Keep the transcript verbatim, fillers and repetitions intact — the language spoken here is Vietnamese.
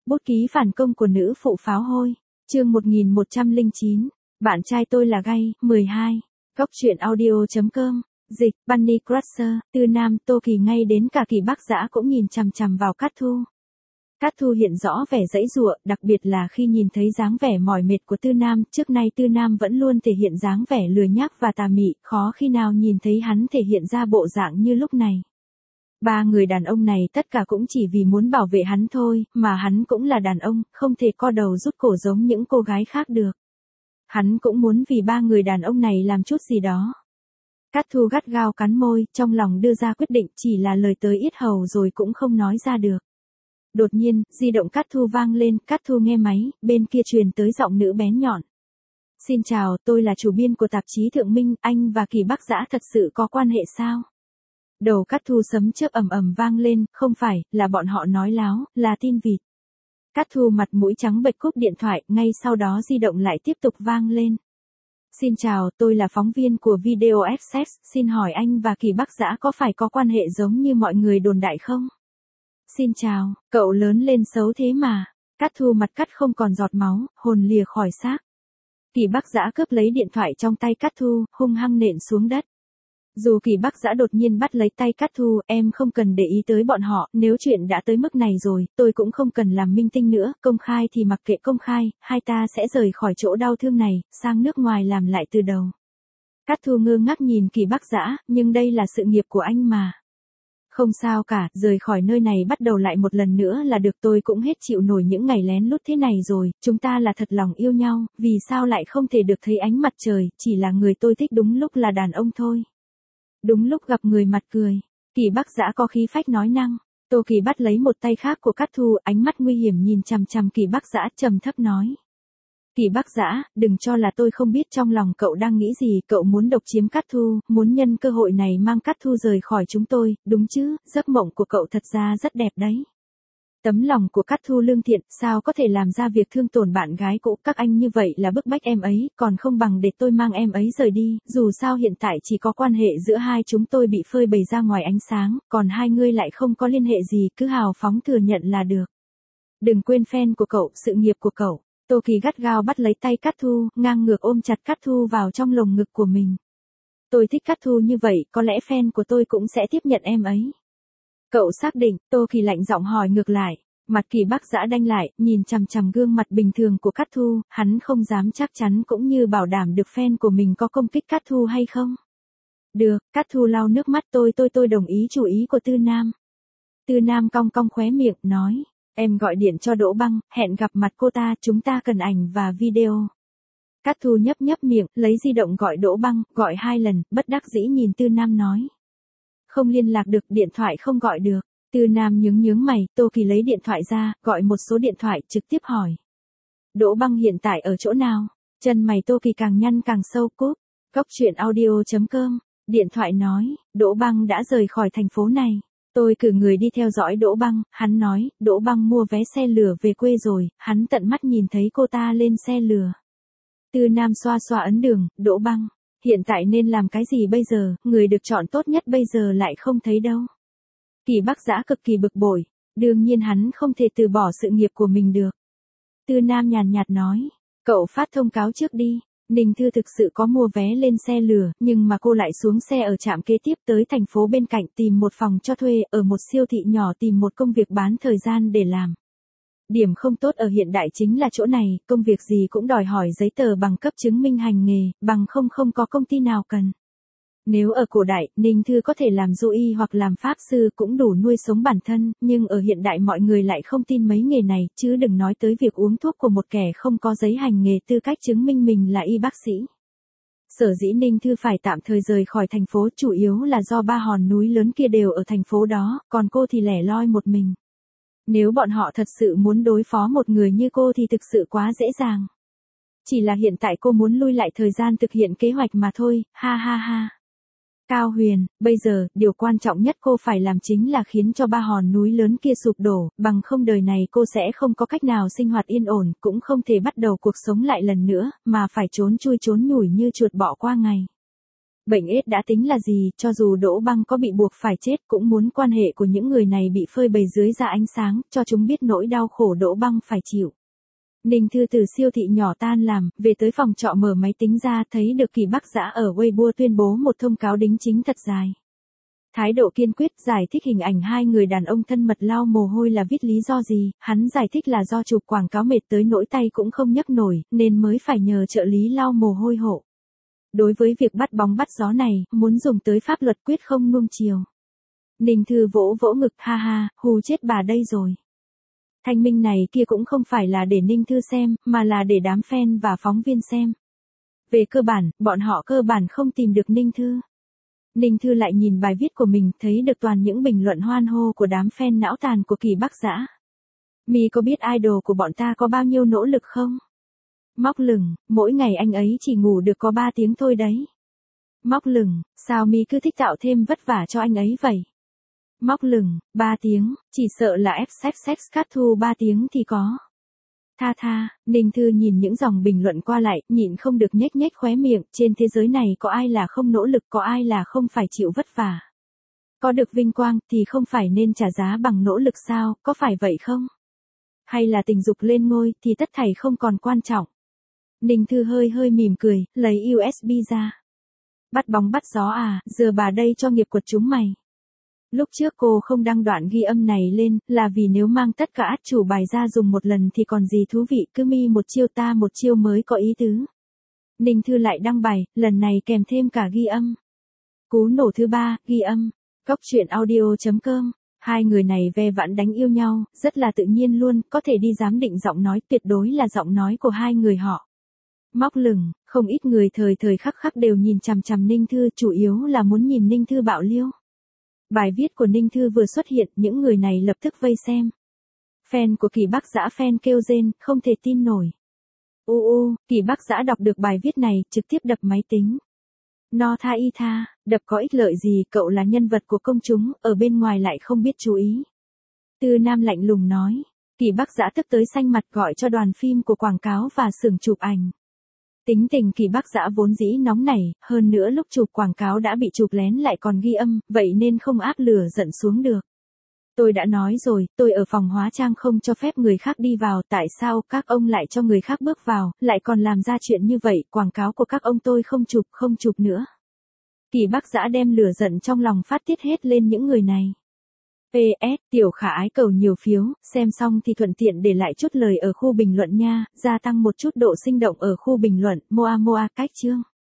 Bút ký phản công của nữ phụ pháo hôi. Chương một nghìn một trăm lẻ chín. Bạn trai tôi là gay. mười hai. Góc truyện audio chấm com. Dịch, Bunny Crusher, Tư Nam, Tô Kỳ ngay đến cả Kỳ Bác Dã cũng nhìn chằm chằm vào Cát Thu. Cát Thu hiện rõ vẻ giãy giụa, đặc biệt là khi nhìn thấy dáng vẻ mỏi mệt của Tư Nam, trước nay Tư Nam vẫn luôn thể hiện dáng vẻ lười nhác và tà mị, khó khi nào nhìn thấy hắn thể hiện ra bộ dạng như lúc này. Ba người đàn ông này tất cả cũng chỉ vì muốn bảo vệ hắn thôi, mà hắn cũng là đàn ông, không thể co đầu rút cổ giống những cô gái khác được. Hắn cũng muốn vì ba người đàn ông này làm chút gì đó. Cát Thu gắt gao cắn môi, trong lòng đưa ra quyết định, chỉ là lời tới yết hầu rồi cũng không nói ra được. Đột nhiên, di động Cát Thu vang lên, Cát Thu nghe máy, bên kia truyền tới giọng nữ bén nhọn. Xin chào, tôi là chủ biên của tạp chí Thượng Minh, anh và Kỳ Bác Dã thật sự có quan hệ sao? Đầu Cát Thu sấm chớp ầm ầm vang lên, không phải, là bọn họ nói láo, là tin vịt. Cát Thu mặt mũi trắng bệch cúp điện thoại, ngay sau đó di động lại tiếp tục vang lên. Xin chào, tôi là phóng viên của Video Access, xin hỏi anh và Kỳ Bác Dã có phải có quan hệ giống như mọi người đồn đại không? Xin chào, cậu lớn lên xấu thế mà. Cát Thu mặt cắt không còn giọt máu, hồn lìa khỏi xác. Kỳ Bác Dã cướp lấy điện thoại trong tay Cát Thu, hung hăng nện xuống đất. Dù Kỳ Bác Dã đột nhiên bắt lấy tay Cát Thu, em không cần để ý tới bọn họ, nếu chuyện đã tới mức này rồi, tôi cũng không cần làm minh tinh nữa, công khai thì mặc kệ công khai, hai ta sẽ rời khỏi chỗ đau thương này, sang nước ngoài làm lại từ đầu. Cát Thu ngơ ngác nhìn Kỳ Bác Dã, nhưng đây là sự nghiệp của anh mà. Không sao cả, rời khỏi nơi này bắt đầu lại một lần nữa là được, tôi cũng hết chịu nổi những ngày lén lút thế này rồi, chúng ta là thật lòng yêu nhau, vì sao lại không thể được thấy ánh mặt trời, chỉ là người tôi thích đúng lúc là đàn ông thôi. Đúng lúc gặp người mặt cười, Kỳ Bác Dã có khí phách nói năng. Tô Kỳ bắt lấy một tay khác của Cát Thu, ánh mắt nguy hiểm nhìn chằm chằm Kỳ Bác Dã, trầm thấp nói. Kỳ Bác Dã, đừng cho là tôi không biết trong lòng cậu đang nghĩ gì, cậu muốn độc chiếm Cát Thu, muốn nhân cơ hội này mang Cát Thu rời khỏi chúng tôi, đúng chứ, giấc mộng của cậu thật ra rất đẹp đấy. Tấm lòng của Cát Thu lương thiện, sao có thể làm ra việc thương tổn bạn gái cũ, các anh như vậy là bức bách em ấy, còn không bằng để tôi mang em ấy rời đi, dù sao hiện tại chỉ có quan hệ giữa hai chúng tôi bị phơi bày ra ngoài ánh sáng, còn hai ngươi lại không có liên hệ gì, cứ hào phóng thừa nhận là được. Đừng quên fan của cậu, sự nghiệp của cậu. Tô Kỳ gắt gao bắt lấy tay Cát Thu, ngang ngược ôm chặt Cát Thu vào trong lồng ngực của mình. Tôi thích Cát Thu như vậy, có lẽ fan của tôi cũng sẽ tiếp nhận em ấy. Cậu xác định, Tô Kỳ lạnh giọng hỏi ngược lại. Mặt Kỳ Bác Dã đanh lại, nhìn chằm chằm gương mặt bình thường của Cát Thu, hắn không dám chắc chắn cũng như bảo đảm được fan của mình có công kích Cát Thu hay không. Được, Cát Thu lau nước mắt, tôi tôi tôi đồng ý chủ ý của Tư Nam. Tư Nam cong cong khóe miệng, nói. Em gọi điện cho Đỗ Băng, hẹn gặp mặt cô ta, chúng ta cần ảnh và video. Cát Thu nhấp nhấp miệng, lấy di động gọi Đỗ Băng, gọi hai lần, bất đắc dĩ nhìn Tư Nam nói. Không liên lạc được, điện thoại không gọi được. Tư Nam nhướng nhướng mày, Tô Kỳ lấy điện thoại ra, gọi một số điện thoại, trực tiếp hỏi. Đỗ Băng hiện tại ở chỗ nào? Chân mày Tô Kỳ càng nhăn càng sâu, cúp. Góc truyện audio chấm com. Điện thoại nói, Đỗ Băng đã rời khỏi thành phố này. Tôi cử người đi theo dõi Đỗ Băng, hắn nói, Đỗ Băng mua vé xe lửa về quê rồi, hắn tận mắt nhìn thấy cô ta lên xe lửa. Tư Nam xoa xoa ấn đường, Đỗ Băng, hiện tại nên làm cái gì bây giờ, người được chọn tốt nhất bây giờ lại không thấy đâu. Kỳ Bác Dã cực kỳ bực bội, đương nhiên hắn không thể từ bỏ sự nghiệp của mình được. Tư Nam nhàn nhạt nói, cậu phát thông cáo trước đi. Ninh Thư thực sự có mua vé lên xe lửa, nhưng mà cô lại xuống xe ở trạm kế tiếp tới thành phố bên cạnh tìm một phòng cho thuê, ở một siêu thị nhỏ tìm một công việc bán thời gian để làm. Điểm không tốt ở hiện đại chính là chỗ này, công việc gì cũng đòi hỏi giấy tờ bằng cấp chứng minh hành nghề, bằng không không có công ty nào cần. Nếu ở cổ đại, Ninh Thư có thể làm du y hoặc làm pháp sư cũng đủ nuôi sống bản thân, nhưng ở hiện đại mọi người lại không tin mấy nghề này, chứ đừng nói tới việc uống thuốc của một kẻ không có giấy hành nghề tư cách chứng minh mình là y bác sĩ. Sở dĩ Ninh Thư phải tạm thời rời khỏi thành phố chủ yếu là do ba hòn núi lớn kia đều ở thành phố đó, còn cô thì lẻ loi một mình. Nếu bọn họ thật sự muốn đối phó một người như cô thì thực sự quá dễ dàng. Chỉ là hiện tại cô muốn lui lại thời gian thực hiện kế hoạch mà thôi, ha ha ha. Cao Huyền, bây giờ, điều quan trọng nhất cô phải làm chính là khiến cho ba hòn núi lớn kia sụp đổ, bằng không đời này cô sẽ không có cách nào sinh hoạt yên ổn, cũng không thể bắt đầu cuộc sống lại lần nữa, mà phải trốn chui trốn nhủi như chuột bọ qua ngày. Bệnh ết đã tính là gì, cho dù Đỗ Băng có bị buộc phải chết cũng muốn quan hệ của những người này bị phơi bày dưới ra ánh sáng, cho chúng biết nỗi đau khổ Đỗ Băng phải chịu. Ninh Thư từ siêu thị nhỏ tan làm, về tới phòng trọ mở máy tính ra thấy được Kỳ Bắc Dã ở Weibo tuyên bố một thông cáo đính chính thật dài. Thái độ kiên quyết giải thích hình ảnh hai người đàn ông thân mật lau mồ hôi là viết lý do gì, hắn giải thích là do chụp quảng cáo mệt tới nỗi tay cũng không nhấc nổi, nên mới phải nhờ trợ lý lau mồ hôi hộ. Đối với việc bắt bóng bắt gió này, muốn dùng tới pháp luật quyết không nuông chiều. Ninh Thư vỗ vỗ ngực, ha ha, hù chết bà đây rồi. Thanh minh này kia cũng không phải là để Ninh Thư xem, mà là để đám fan và phóng viên xem. Về cơ bản, bọn họ cơ bản không tìm được Ninh Thư. Ninh Thư lại nhìn bài viết của mình, thấy được toàn những bình luận hoan hô của đám fan não tàn của Kỳ Bắc Dã. Mi có biết idol của bọn ta có bao nhiêu nỗ lực không? Móc lửng, mỗi ngày anh ấy chỉ ngủ được có ba tiếng thôi đấy. Móc lửng, sao Mi cứ thích tạo thêm vất vả cho anh ấy vậy? Móc lửng, ba tiếng, chỉ sợ là ép sex sex cắt thu ba tiếng thì có. Tha tha, Ninh Thư nhìn những dòng bình luận qua lại, nhịn không được nhếch nhếch khóe miệng, trên thế giới này có ai là không nỗ lực, có ai là không phải chịu vất vả. Có được vinh quang thì không phải nên trả giá bằng nỗ lực sao, có phải vậy không? Hay là tình dục lên ngôi thì tất thảy không còn quan trọng. Ninh Thư hơi hơi mỉm cười, lấy u ét bê ra. Bắt bóng bắt gió à, giờ bà đây cho nghiệp quật chúng mày. Lúc trước cô không đăng đoạn ghi âm này lên, là vì nếu mang tất cả át chủ bài ra dùng một lần thì còn gì thú vị, cứ Mi một chiêu ta một chiêu mới có ý tứ. Ninh Thư lại đăng bài, lần này kèm thêm cả ghi âm. Cú nổ thứ ba, ghi âm. Góc truyện audio chấm com. Hai người này ve vãn đánh yêu nhau, rất là tự nhiên luôn, có thể đi giám định giọng nói, tuyệt đối là giọng nói của hai người họ. Móc lửng, không ít người thời thời khắc khắc đều nhìn chằm chằm Ninh Thư, chủ yếu là muốn nhìn Ninh Thư bạo liêu. Bài viết của Ninh Thư vừa xuất hiện, những người này lập tức vây xem. Fan của Kỳ Bắc Dã fan kêu rên, không thể tin nổi. U u, Kỳ Bắc Dã đọc được bài viết này, trực tiếp đập máy tính. No tha y tha, đập có ích lợi gì, cậu là nhân vật của công chúng, ở bên ngoài lại không biết chú ý. Tư Nam lạnh lùng nói. Kỳ Bắc Dã tức tới xanh mặt gọi cho đoàn phim của quảng cáo và xưởng chụp ảnh. Tính tình Kỳ Bắc Dã vốn dĩ nóng nảy, hơn nữa lúc chụp quảng cáo đã bị chụp lén lại còn ghi âm, vậy nên không áp lửa giận xuống được. Tôi đã nói rồi, tôi ở phòng hóa trang không cho phép người khác đi vào, tại sao các ông lại cho người khác bước vào, lại còn làm ra chuyện như vậy, quảng cáo của các ông tôi không chụp, không chụp nữa. Kỳ Bắc Dã đem lửa giận trong lòng phát tiết hết lên những người này. pê ét, Tiểu Khả Ái cầu nhiều phiếu, xem xong thì thuận tiện để lại chút lời ở khu bình luận nha, gia tăng một chút độ sinh động ở khu bình luận, moa moa cách chương.